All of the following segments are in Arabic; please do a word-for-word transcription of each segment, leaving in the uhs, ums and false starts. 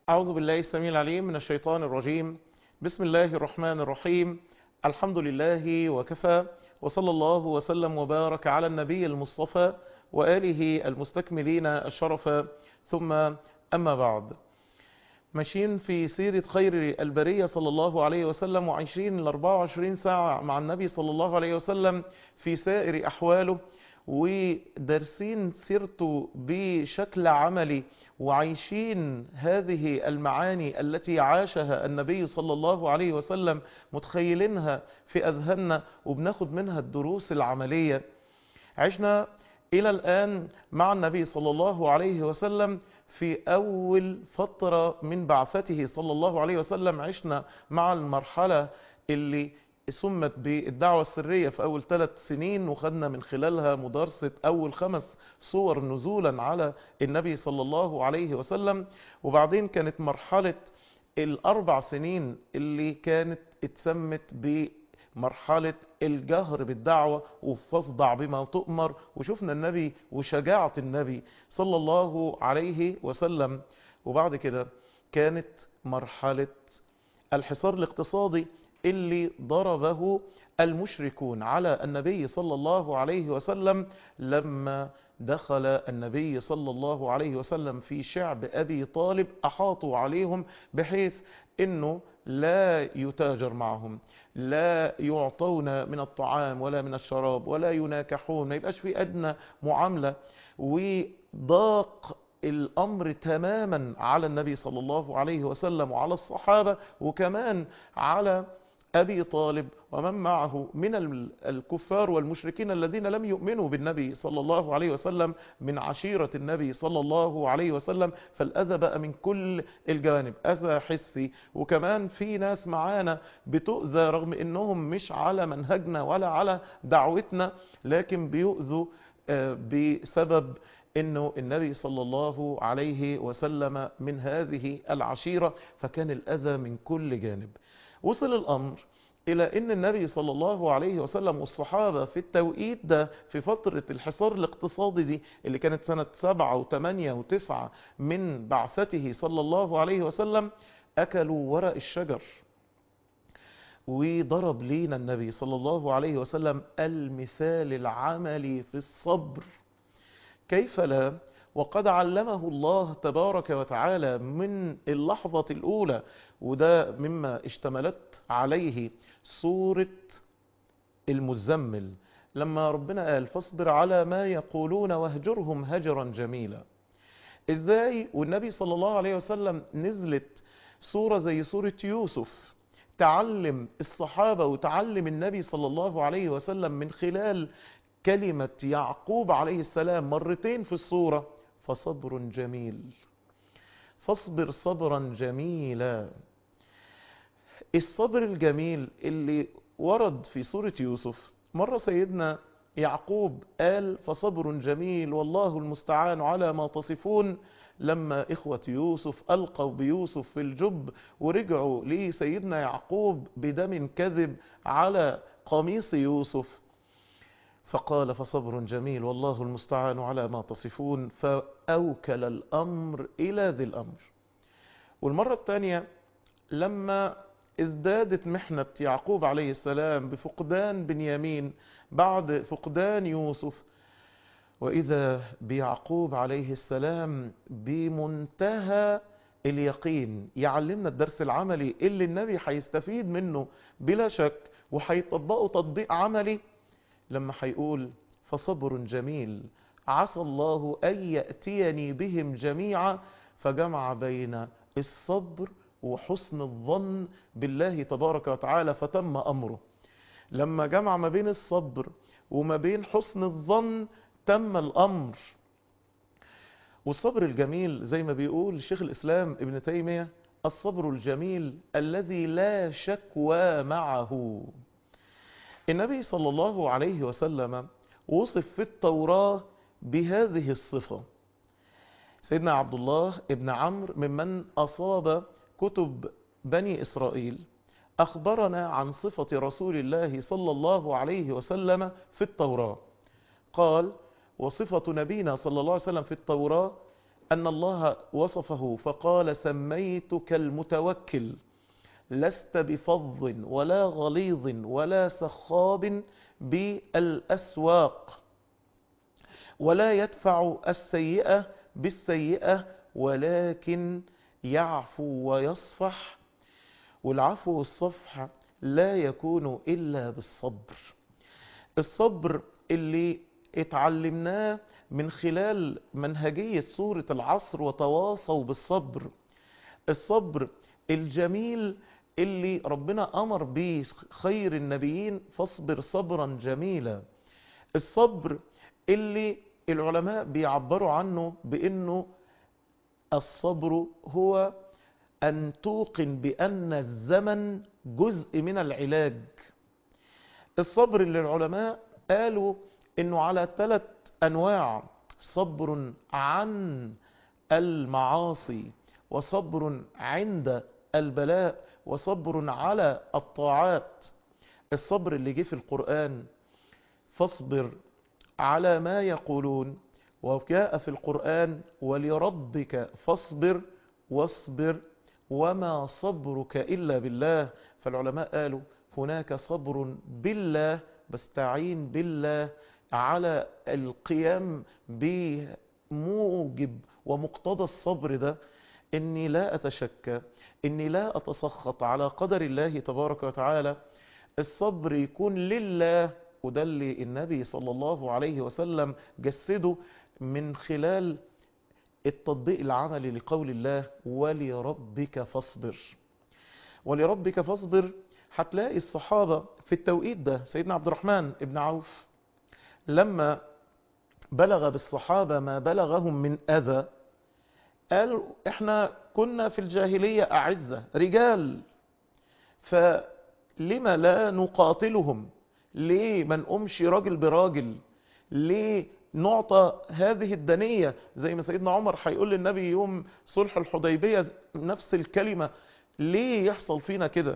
أعوذ بالله السميع العليم من الشيطان الرجيم. بسم الله الرحمن الرحيم. الحمد لله وكفى، وصلى الله وسلم وبارك على النبي المصطفى وآله المستكملين الشرف، ثم أما بعد. ماشيين في سيرة خير البرية صلى الله عليه وسلم، وعايشين الأربعة وعشرين ساعة مع النبي صلى الله عليه وسلم في سائر أحواله، ودرسين سيرته بشكل عملي، وعايشين هذه المعاني التي عاشها النبي صلى الله عليه وسلم، متخيلينها في أذهاننا وبناخد منها الدروس العملية. عشنا إلى الآن مع النبي صلى الله عليه وسلم في أول فترة من بعثته صلى الله عليه وسلم. عشنا مع المرحلة اللي سمت بالدعوة السرية في أول ثلاث سنين، وخدنا من خلالها مدارسة أول خمس صور نزولا على النبي صلى الله عليه وسلم. وبعدين كانت مرحلة الأربع سنين اللي كانت اتسمت بمرحلة الجهر بالدعوة وفاصدع بما تؤمر، وشفنا النبي وشجاعة النبي صلى الله عليه وسلم. وبعد كده كانت مرحلة الحصار الاقتصادي اللي ضربه المشركون على النبي صلى الله عليه وسلم لما دخل النبي صلى الله عليه وسلم في شعب أبي طالب. أحاطوا عليهم بحيث أنه لا يتاجر معهم، لا يعطون من الطعام ولا من الشراب، ولا يناكحون، ما يبقاش في أدنى معاملة. وضاق الأمر تماما على النبي صلى الله عليه وسلم وعلى الصحابة، وكمان على أبي طالب ومن معه من الكفار والمشركين الذين لم يؤمنوا بالنبي صلى الله عليه وسلم من عشيرة النبي صلى الله عليه وسلم. فالأذى بقى من كل الجوانب، أذى حسي، وكمان في ناس معانا بتؤذى رغم إنهم مش على منهجنا ولا على دعوتنا، لكن بيؤذوا بسبب إنه النبي صلى الله عليه وسلم من هذه العشيرة. فكان الأذى من كل جانب. وصل الأمر إلى أن النبي صلى الله عليه وسلم والصحابة في التوقيت ده، في فترة الحصار الاقتصادي دي اللي كانت سنة سبعة وثمانية وتسعة من بعثته صلى الله عليه وسلم، أكلوا ورق الشجر. وضرب لينا النبي صلى الله عليه وسلم المثال العملي في الصبر. كيف لا، وقد علمه الله تبارك وتعالى من اللحظة الأولى، وده مما اشتملت عليه سورة المزمل لما ربنا قال فاصبر على ما يقولون واهجرهم هجرا جميلا. ازاي والنبي صلى الله عليه وسلم نزلت سورة زي سورة يوسف تعلم الصحابة وتعلم النبي صلى الله عليه وسلم من خلال كلمة يعقوب عليه السلام مرتين في السورة، فصبر جميل، فاصبر صبرا جميلا. الصبر الجميل اللي ورد في سورة يوسف، مرة سيدنا يعقوب قال فصبر جميل والله المستعان على ما تصفون، لما إخوة يوسف ألقوا بيوسف في الجب ورجعوا لسيدنا يعقوب بدم كذب على قميص يوسف، فقال فصبر جميل والله المستعان على ما تصفون، فأوكل الأمر إلى ذي الأمر. والمرة الثانية لما ازدادت محنة يعقوب عليه السلام بفقدان بنيامين بعد فقدان يوسف، وإذا بيعقوب عليه السلام بمنتهى اليقين يعلمنا الدرس العملي اللي النبي هيستفيد منه بلا شك وهيطبقه تطبيق عملي، لما هيقول فصبر جميل عسى الله أن يأتيني بهم جميعا، فجمع بين الصبر وحسن الظن بالله تبارك وتعالى فتم أمره. لما جمع ما بين الصبر وما بين حسن الظن تم الأمر. والصبر الجميل زي ما بيقول شيخ الإسلام ابن تيمية، الصبر الجميل الذي لا شكوى معه. النبي صلى الله عليه وسلم وصف في التوراة بهذه الصفة. سيدنا عبد الله ابن عمرو ممن أصاب كتب بني إسرائيل أخبرنا عن صفة رسول الله صلى الله عليه وسلم في التوراة. قال وصفة نبينا صلى الله عليه وسلم في التوراة أن الله وصفه فقال سميتك المتوكل لست بفظ ولا غليظ ولا سخاب بالأسواق ولا يدفع السيئة بالسيئة ولكن يعفو ويصفح. والعفو والصفح لا يكون إلا بالصبر. الصبر اللي اتعلمناه من خلال منهجية سورة العصر وتواصوا بالصبر. الصبر الجميل اللي ربنا أمر به خير النبيين فاصبر صبرا جميلا. الصبر اللي العلماء بيعبروا عنه بأنه الصبر هو أن توقن بأن الزمن جزء من العلاج. الصبر اللي العلماء قالوا أنه على ثلاث أنواع: صبر عن المعاصي، وصبر عند البلاء، وصبر على الطاعات. الصبر اللي جه في القرآن فاصبر على ما يقولون، وجاء في القرآن ولربك فاصبر واصبر وما صبرك إلا بالله. فالعلماء قالوا هناك صبر بالله، بستعين بالله على القيام بموجب ومقتضى الصبر ده، إني لا أتشكى، إني لا أتسخط على قدر الله تبارك وتعالى. الصبر يكون لله، وده اللي النبي صلى الله عليه وسلم جسده من خلال التطبيق العملي لقول الله ولربك فاصبر. ولربك فاصبر هتلاقي الصحابة في التوقيت ده. سيدنا عبد الرحمن ابن عوف لما بلغ بالصحابة ما بلغهم من أذى قال احنا كنا في الجاهلية أعزة رجال، فلما لا نقاتلهم؟ ليه ما نقومش راجل براجل؟ ليه نعطى هذه الدنية زي ما سيدنا عمر هيقول للنبي يوم صلح الحديبية نفس الكلمة؟ ليه يحصل فينا كده؟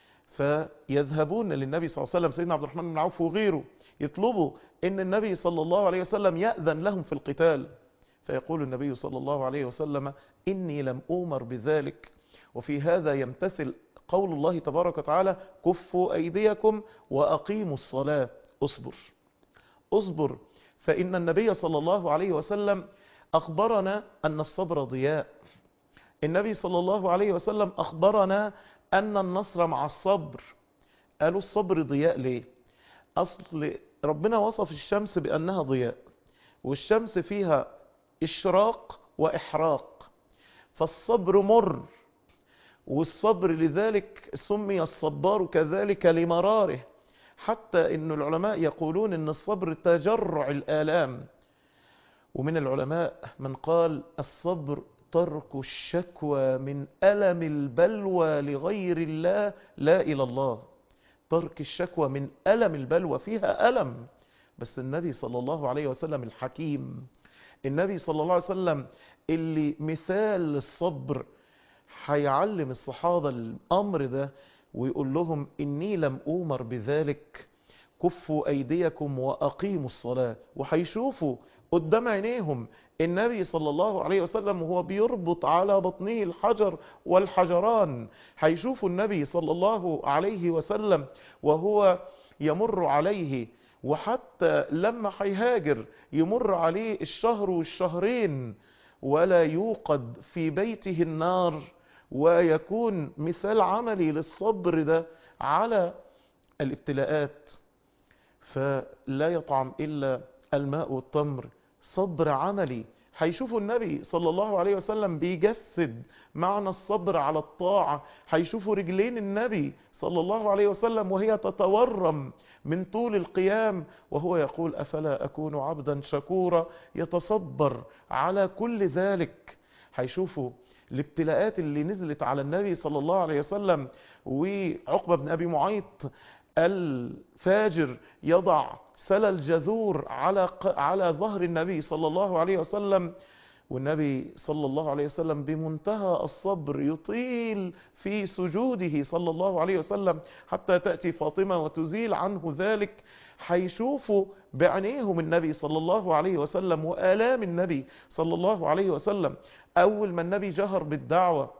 فيذهبون للنبي صلى الله عليه وسلم، سيدنا عبد الرحمن بن عوف وغيره، يطلبوا ان النبي صلى الله عليه وسلم يأذن لهم في القتال. فيقول النبي صلى الله عليه وسلم إني لم أؤمر بذلك. وفي هذا يمتثل قول الله تبارك وتعالى كفوا أيديكم وأقيموا الصلاة. أصبر أصبر، فإن النبي صلى الله عليه وسلم أخبرنا أن الصبر ضياء. النبي صلى الله عليه وسلم أخبرنا أن النصر مع الصبر. قالوا الصبر ضياء ليه؟ أصل ربنا وصف الشمس بأنها ضياء، والشمس فيها إشراق وإحراق، فالصبر مر، والصبر لذلك سمي الصبار كذلك لمراره. حتى إن العلماء يقولون إن الصبر تجرع الآلام. ومن العلماء من قال الصبر ترك الشكوى من ألم البلوى لغير الله لا إلى الله. ترك الشكوى من ألم البلوى، فيها ألم، بس النبي صلى الله عليه وسلم الحكيم، النبي صلى الله عليه وسلم اللي مثال للصبر، هيعلم الصحابة الأمر ده ويقول لهم إني لم أؤمر بذلك، كفوا أيديكم وأقيموا الصلاة. وهيشوفوا قدام عينيهم النبي صلى الله عليه وسلم وهو بيربط على بطنه الحجر والحجران. هيشوفوا النبي صلى الله عليه وسلم وهو يمر عليه، وحتى لما هيهاجر يمر عليه الشهر والشهرين ولا يوقد في بيته النار، ويكون مثال عملي للصبر ده على الابتلاءات. فلا يطعم إلا الماء والتمر، صبر عملي. هيشوفوا النبي صلى الله عليه وسلم بيجسد معنى الصبر على الطاعة. هيشوفوا رجلين النبي صلى الله عليه وسلم وهي تتورم من طول القيام وهو يقول أفلا أكون عبدا شكورا، يتصبر على كل ذلك. هيشوفوا الابتلاءات اللي نزلت على النبي صلى الله عليه وسلم، وعقبة بن أبي معيط الفاجر يضع سل الجذور على على ظهر النبي صلى الله عليه وسلم، والنبي صلى الله عليه وسلم بمنتهى الصبر يطيل في سجوده صلى الله عليه وسلم حتى تأتي فاطمة وتزيل عنه ذلك. هيشوفوا بعينيهم النبي صلى الله عليه وسلم وآلام النبي صلى الله عليه وسلم. أول ما النبي جهر بالدعوة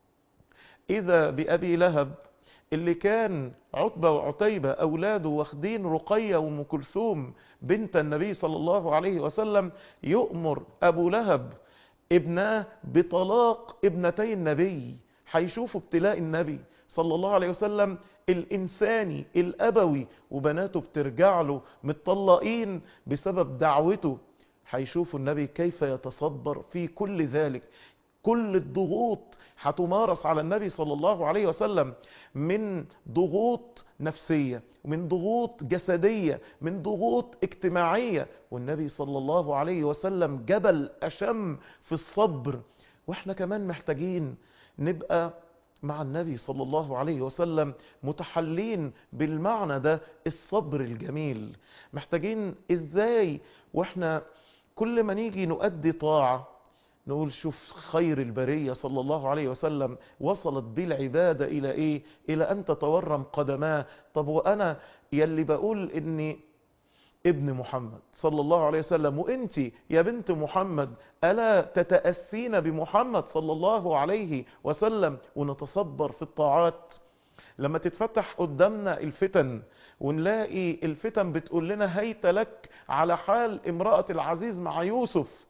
إذا بأبي لهب اللي كان عتبة وعتيبة أولاده واخدين رقية وأم كلثوم بنت النبي صلى الله عليه وسلم، يؤمر أبو لهب ابناه بطلاق ابنتي النبي. هيشوفوا ابتلاء النبي صلى الله عليه وسلم الإنساني الأبوي، وبناته بترجع له متطلقين بسبب دعوته. هيشوفوا النبي كيف يتصبر في كل ذلك. كل الضغوط هتمارس على النبي صلى الله عليه وسلم، من ضغوط نفسية، من ضغوط جسدية، من ضغوط اجتماعية، والنبي صلى الله عليه وسلم جبل أشم في الصبر. واحنا كمان محتاجين نبقى مع النبي صلى الله عليه وسلم متحلين بالمعنى ده، الصبر الجميل. محتاجين ازاي واحنا كل ما نيجي نؤدي طاعة نقول شوف خير البرية صلى الله عليه وسلم وصلت بالعبادة إلى إيه؟ إلى أن تتورم قدماه. طب وأنا يلي بقول إني ابن محمد صلى الله عليه وسلم، وإنت يا بنت محمد ألا تتأسين بمحمد صلى الله عليه وسلم ونتصبر في الطاعات؟ لما تتفتح قدامنا الفتن ونلاقي الفتن بتقول لنا هيت لك على حال امرأة العزيز مع يوسف،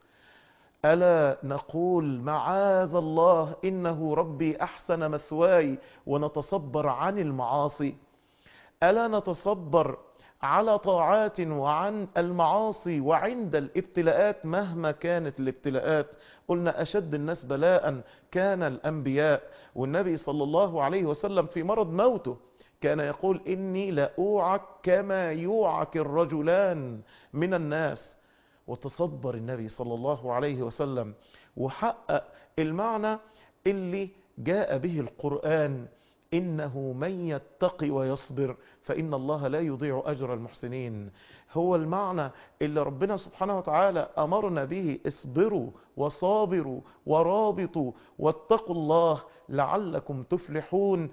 ألا نقول معاذ الله إنه ربي أحسن مثواي ونتصبر عن المعاصي؟ ألا نتصبر على طاعات وعن المعاصي وعند الابتلاءات مهما كانت الابتلاءات؟ قلنا أشد الناس بلاء كان الأنبياء، والنبي صلى الله عليه وسلم في مرض موته كان يقول إني لأوعك كما يوعك الرجلان من الناس. وتصبر النبي صلى الله عليه وسلم وحقق المعنى اللي جاء به القرآن، إنه من يتقي ويصبر فإن الله لا يضيع أجر المحسنين. هو المعنى اللي ربنا سبحانه وتعالى أمرنا به، اصبروا وصابروا ورابطوا واتقوا الله لعلكم تفلحون.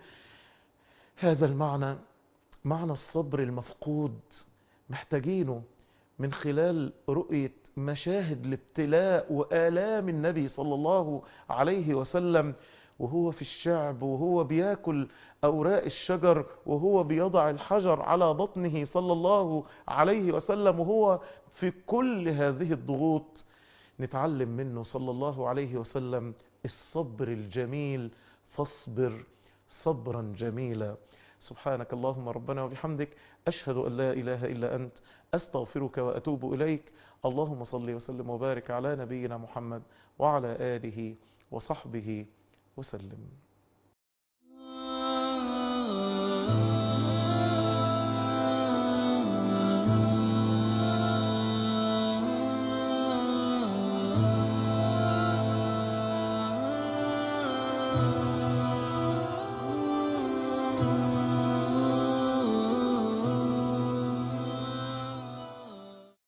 هذا المعنى، معنى الصبر المفقود، محتاجينه من خلال رؤية مشاهد الابتلاء وآلام النبي صلى الله عليه وسلم وهو في الشعب، وهو بياكل أوراق الشجر، وهو بيضع الحجر على بطنه صلى الله عليه وسلم، وهو في كل هذه الضغوط. نتعلم منه صلى الله عليه وسلم الصبر الجميل، فاصبر صبرا جميلا. سبحانك اللهم ربنا وبحمدك، أشهد أن لا إله إلا أنت، أستغفرك وأتوب إليك. اللهم صل وسلم وبارك على نبينا محمد وعلى آله وصحبه وسلم.